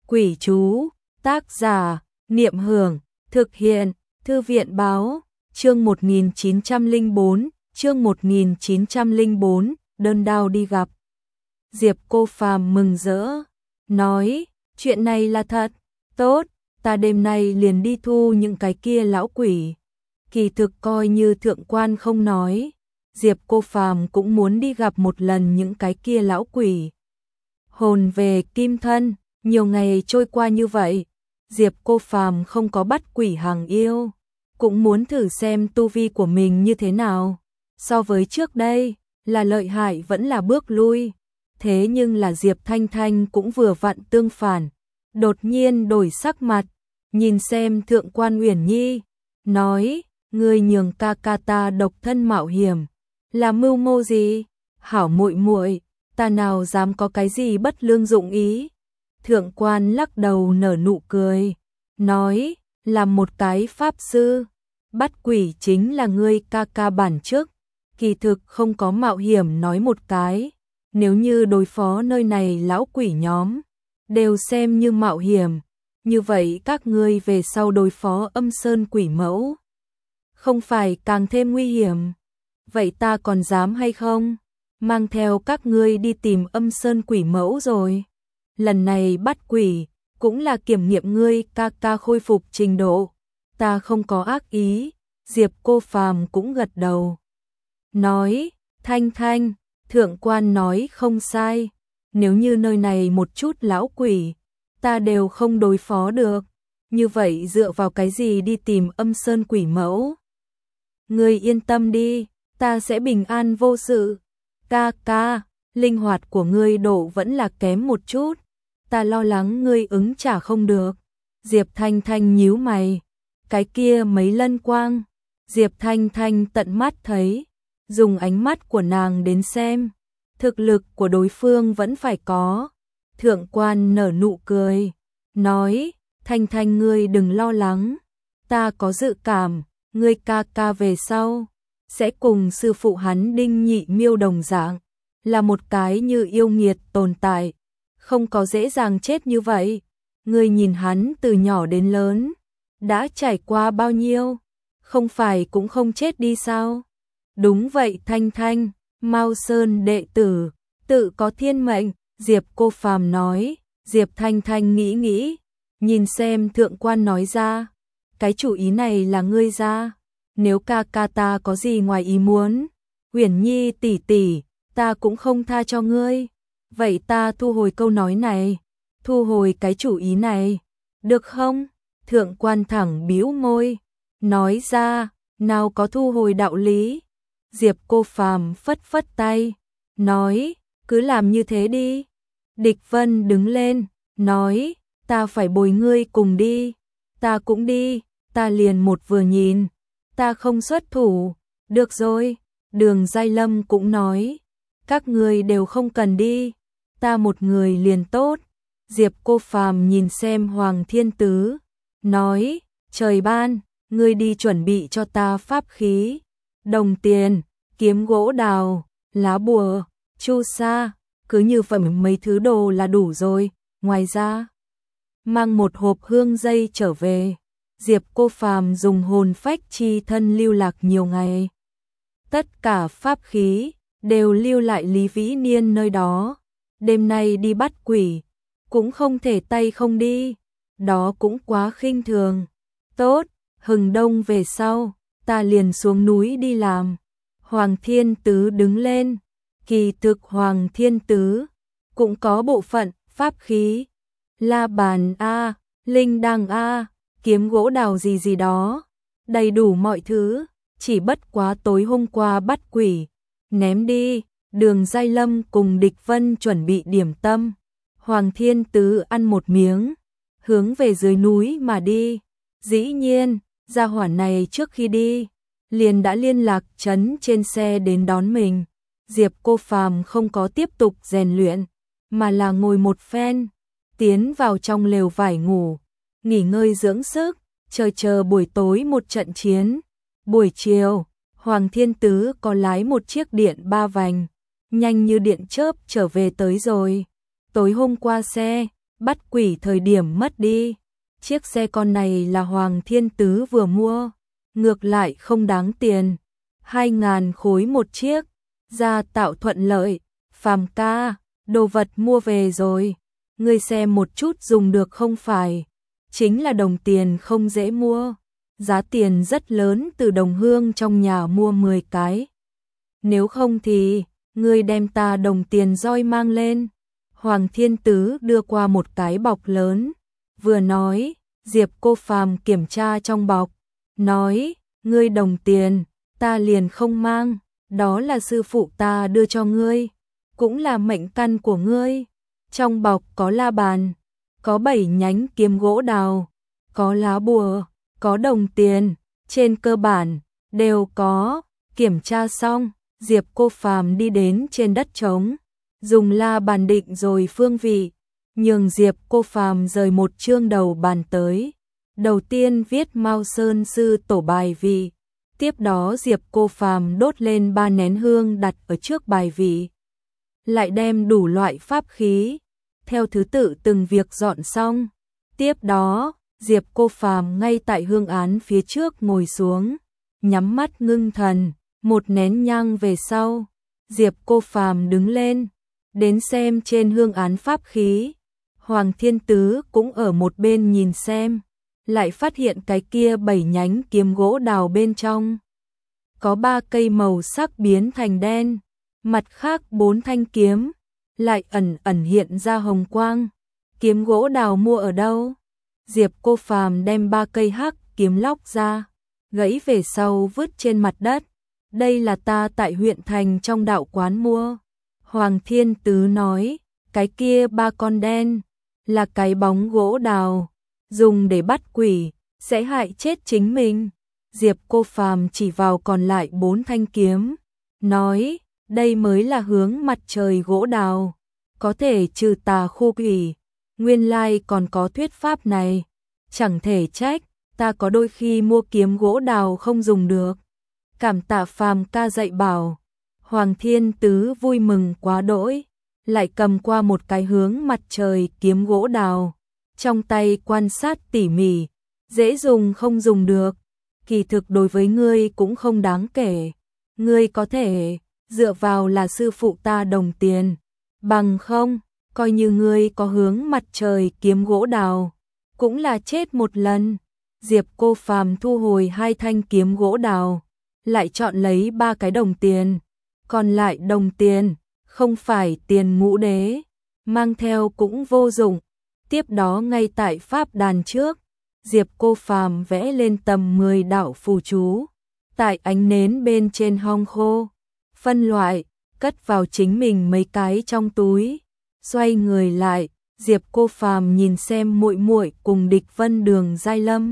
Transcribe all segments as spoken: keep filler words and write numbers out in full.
Quỷ chú, tác giả, Niệm Hưởng, thực hiện, Thư viện báo, chương một nghìn chín trăm lẻ bốn, chương một nghìn chín trăm lẻ bốn, đơn đao đi gặp. Diệp Cô Phàm mừng rỡ, nói, chuyện này là thật, tốt, ta đêm nay liền đi thu những cái kia lão quỷ. Kỳ thực coi như thượng quan không nói, Diệp Cô Phàm cũng muốn đi gặp một lần những cái kia lão quỷ. Hồn về kim thân, nhiều ngày trôi qua như vậy, Diệp Cô Phàm không có bắt quỷ hàng yêu, cũng muốn thử xem tu vi của mình như thế nào. So với trước đây, là lợi hại vẫn là bước lui, thế nhưng là Diệp Thanh Thanh cũng vừa vặn tương phản, đột nhiên đổi sắc mặt, nhìn xem thượng quan Uyển Nhi, nói, ngươi nhường ca ca ta độc thân mạo hiểm, là mưu mô gì? Hảo muội muội, ta nào dám có cái gì bất lương dụng ý. Thượng quan lắc đầu nở nụ cười, nói, là một cái pháp sư, bắt quỷ chính là ngươi ca ca bản chức, kỳ thực không có mạo hiểm nói một cái, nếu như đối phó nơi này lão quỷ nhóm, đều xem như mạo hiểm, như vậy các ngươi về sau đối phó âm sơn quỷ mẫu, không phải càng thêm nguy hiểm, vậy ta còn dám hay không, mang theo các ngươi đi tìm âm sơn quỷ mẫu rồi. Lần này bắt quỷ, cũng là kiểm nghiệm ngươi ca ca khôi phục trình độ, ta không có ác ý, Diệp Cô Phàm cũng gật đầu. Nói, Thanh Thanh, thượng quan nói không sai, nếu như nơi này một chút lão quỷ, ta đều không đối phó được, như vậy dựa vào cái gì đi tìm âm sơn quỷ mẫu? Ngươi yên tâm đi, ta sẽ bình an vô sự, ca ca, linh hoạt của ngươi độ vẫn là kém một chút. Ta lo lắng ngươi ứng trả không được. Diệp Thanh Thanh nhíu mày. Cái kia mấy lân quang. Diệp Thanh Thanh tận mắt thấy. Dùng ánh mắt của nàng đến xem. Thực lực của đối phương vẫn phải có. Thượng quan nở nụ cười. Nói, Thanh Thanh ngươi đừng lo lắng. Ta có dự cảm, ngươi ca ca về sau. Sẽ cùng sư phụ hắn Đinh Nhị Miêu đồng dạng. Là một cái như yêu nghiệt tồn tại. Không có dễ dàng chết như vậy. Ngươi nhìn hắn từ nhỏ đến lớn, đã trải qua bao nhiêu, không phải cũng không chết đi sao? Đúng vậy Thanh Thanh, Mao Sơn đệ tử, tự có thiên mệnh, Diệp Cô Phàm nói. Diệp Thanh Thanh nghĩ nghĩ, nhìn xem thượng quan nói ra, cái chủ ý này là ngươi ra, nếu ca ca ta có gì ngoài ý muốn, Uyển Nhi tỷ tỷ, ta cũng không tha cho ngươi. Vậy ta thu hồi câu nói này, thu hồi cái chủ ý này, được không? Thượng quan thẳng bĩu môi, nói ra, nào có thu hồi đạo lý. Diệp Cô Phàm phất phất tay, nói, cứ làm như thế đi. Địch Vân đứng lên, nói, ta phải bồi ngươi cùng đi, ta cũng đi, ta liền một vừa nhìn, ta không xuất thủ, được rồi. Đường Giai Lâm cũng nói, các ngươi đều không cần đi, ta một người liền tốt. Diệp Cô Phàm nhìn xem Hoàng Thiên Tứ, nói, trời ban, ngươi đi chuẩn bị cho ta pháp khí, đồng tiền, kiếm gỗ đào, lá bùa, chu sa, cứ như vậy mấy thứ đồ là đủ rồi, ngoài ra, mang một hộp hương dây trở về. Diệp Cô Phàm dùng hồn phách chi thân lưu lạc nhiều ngày. Tất cả pháp khí đều lưu lại Lý Vĩ Niên nơi đó. Đêm nay đi bắt quỷ, cũng không thể tay không đi, đó cũng quá khinh thường. Tốt, hừng đông về sau, ta liền xuống núi đi làm. Hoàng Thiên Tứ đứng lên, kỳ thực Hoàng Thiên Tứ cũng có bộ phận pháp khí, la bàn a, linh đăng a, kiếm gỗ đào gì gì đó, đầy đủ mọi thứ, chỉ bất quá tối hôm qua bắt quỷ, ném đi. Đường Giai Lâm cùng Địch Vân chuẩn bị điểm tâm, Hoàng Thiên Tứ ăn một miếng, hướng về dưới núi mà đi. Dĩ nhiên, gia hỏa này trước khi đi, liền đã liên lạc trấn trên xe đến đón mình. Diệp Cô Phàm không có tiếp tục rèn luyện, mà là ngồi một phen, tiến vào trong lều vải ngủ, nghỉ ngơi dưỡng sức, chờ chờ buổi tối một trận chiến. Buổi chiều, Hoàng Thiên Tứ có lái một chiếc điện ba vành, nhanh như điện chớp trở về tới rồi. Tối hôm qua xe bắt quỷ thời điểm mất đi. Chiếc xe con này là Hoàng Thiên Tứ vừa mua, ngược lại không đáng tiền, hai ngàn khối một chiếc, ra tạo thuận lợi. Phàm ca, đồ vật mua về rồi, ngươi xem một chút dùng được không phải, chính là đồng tiền không dễ mua, giá tiền rất lớn, từ đồng hương trong nhà mua mười cái. Nếu không thì, ngươi đem ta đồng tiền roi mang lên. Hoàng Thiên Tứ đưa qua một cái bọc lớn, vừa nói, Diệp Cô Phàm kiểm tra trong bọc, nói, ngươi đồng tiền, ta liền không mang, đó là sư phụ ta đưa cho ngươi, cũng là mệnh căn của ngươi. Trong bọc có la bàn, có bảy nhánh kiếm gỗ đào, có lá bùa, có đồng tiền, trên cơ bản, đều có. Kiểm tra xong, Diệp Cô Phàm đi đến trên đất trống, dùng la bàn định rồi phương vị, nhường Diệp Cô Phàm rời một chương đầu bàn tới. Đầu tiên viết Mao Sơn sư tổ bài vị, tiếp đó Diệp Cô Phàm đốt lên ba nén hương đặt ở trước bài vị, lại đem đủ loại pháp khí theo thứ tự từng việc dọn xong. Tiếp đó, Diệp Cô Phàm ngay tại hương án phía trước ngồi xuống, nhắm mắt ngưng thần, một nén nhang về sau, Diệp Cô Phàm đứng lên, đến xem trên hương án pháp khí. Hoàng Thiên Tứ cũng ở một bên nhìn xem, lại phát hiện cái kia bảy nhánh kiếm gỗ đào bên trong có ba cây màu sắc biến thành đen, mặt khác bốn thanh kiếm lại ẩn ẩn hiện ra hồng quang. Kiếm gỗ đào mua ở đâu? Diệp Cô Phàm đem ba cây hắc kiếm lóc ra, gãy về sau vứt trên mặt đất. Đây là ta tại huyện thành trong đạo quán mua. Hoàng Thiên Tứ nói, cái kia ba con đen là cái bóng gỗ đào, dùng để bắt quỷ, sẽ hại chết chính mình. Diệp Cô Phàm chỉ vào còn lại bốn thanh kiếm, nói, đây mới là hướng mặt trời gỗ đào, có thể trừ tà khu quỷ. Nguyên lai còn có thuyết pháp này, chẳng thể trách, ta có đôi khi mua kiếm gỗ đào không dùng được. Cảm tạ Phàm ca dạy bảo. Hoàng Thiên Tứ vui mừng quá đỗi, lại cầm qua một cái hướng mặt trời kiếm gỗ đào, trong tay quan sát tỉ mỉ, dễ dùng không dùng được, kỳ thực đối với ngươi cũng không đáng kể, ngươi có thể dựa vào là sư phụ ta đồng tiền, bằng không, coi như ngươi có hướng mặt trời kiếm gỗ đào, cũng là chết một lần. Diệp Cô Phàm thu hồi hai thanh kiếm gỗ đào, lại chọn lấy ba cái đồng tiền, còn lại đồng tiền, không phải tiền ngũ đế, mang theo cũng vô dụng. Tiếp đó ngay tại pháp đàn trước, Diệp Cô Phàm vẽ lên tầm mười đạo phù chú, tại ánh nến bên trên hong khô, phân loại, cất vào chính mình mấy cái trong túi, xoay người lại, Diệp Cô Phàm nhìn xem muội muội cùng Địch Vân Đường Giai Lâm,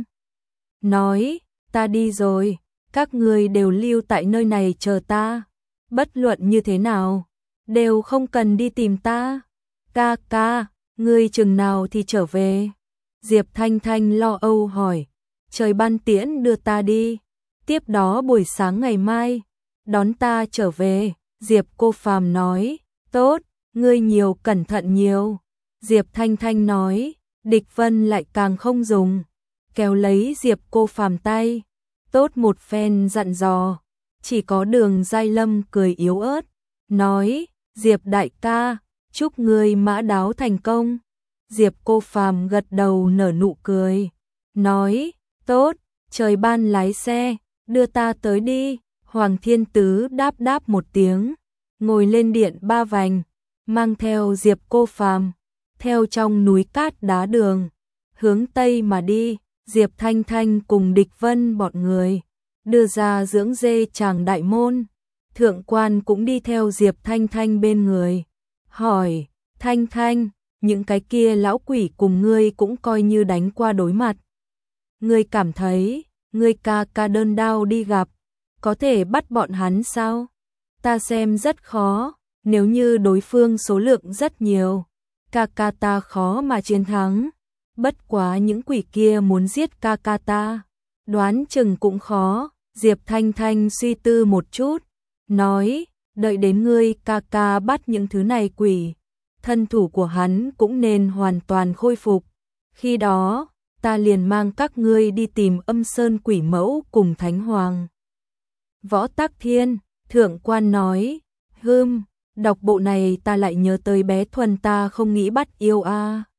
nói, ta đi rồi, các ngươi đều lưu tại nơi này chờ ta, bất luận như thế nào, đều không cần đi tìm ta. Ca ca, ngươi chừng nào thì trở về? Diệp Thanh Thanh lo âu hỏi. Trời ban tiễn đưa ta đi, tiếp đó buổi sáng ngày mai đón ta trở về. Diệp Cô Phàm nói, tốt, ngươi nhiều cẩn thận nhiều. Diệp Thanh Thanh nói, Địch Vân lại càng không dùng, kéo lấy Diệp Cô Phàm tay, tốt một phen dặn dò. Chỉ có Đường Giai Lâm cười yếu ớt, nói, Diệp đại ca, chúc ngươi mã đáo thành công. Diệp Cô Phàm gật đầu nở nụ cười, nói, tốt, trời ban lái xe, đưa ta tới đi. Hoàng Thiên Tứ đáp đáp một tiếng, ngồi lên điện ba vành, mang theo Diệp Cô Phàm, theo trong núi cát đá đường, hướng Tây mà đi. Diệp Thanh Thanh cùng Địch Vân bọn người đưa ra dưỡng dê Tràng Đại Môn. Thượng quan cũng đi theo Diệp Thanh Thanh bên người, hỏi, Thanh Thanh, những cái kia lão quỷ cùng ngươi cũng coi như đánh qua đối mặt. Ngươi cảm thấy, ngươi ca ca đơn đao đi gặp, có thể bắt bọn hắn sao? Ta xem rất khó, nếu như đối phương số lượng rất nhiều, ca ca ta khó mà chiến thắng. Bất quá những quỷ kia muốn giết ca ca ta, đoán chừng cũng khó. Diệp Thanh Thanh suy tư một chút, nói, đợi đến ngươi ca ca bắt những thứ này quỷ, thân thủ của hắn cũng nên hoàn toàn khôi phục. Khi đó, ta liền mang các ngươi đi tìm Âm Sơn Quỷ Mẫu cùng Thánh Hoàng. Võ Tắc Thiên, thượng quan nói, hừm, đọc bộ này ta lại nhớ tới bé Thuần ta không nghĩ bắt yêu a.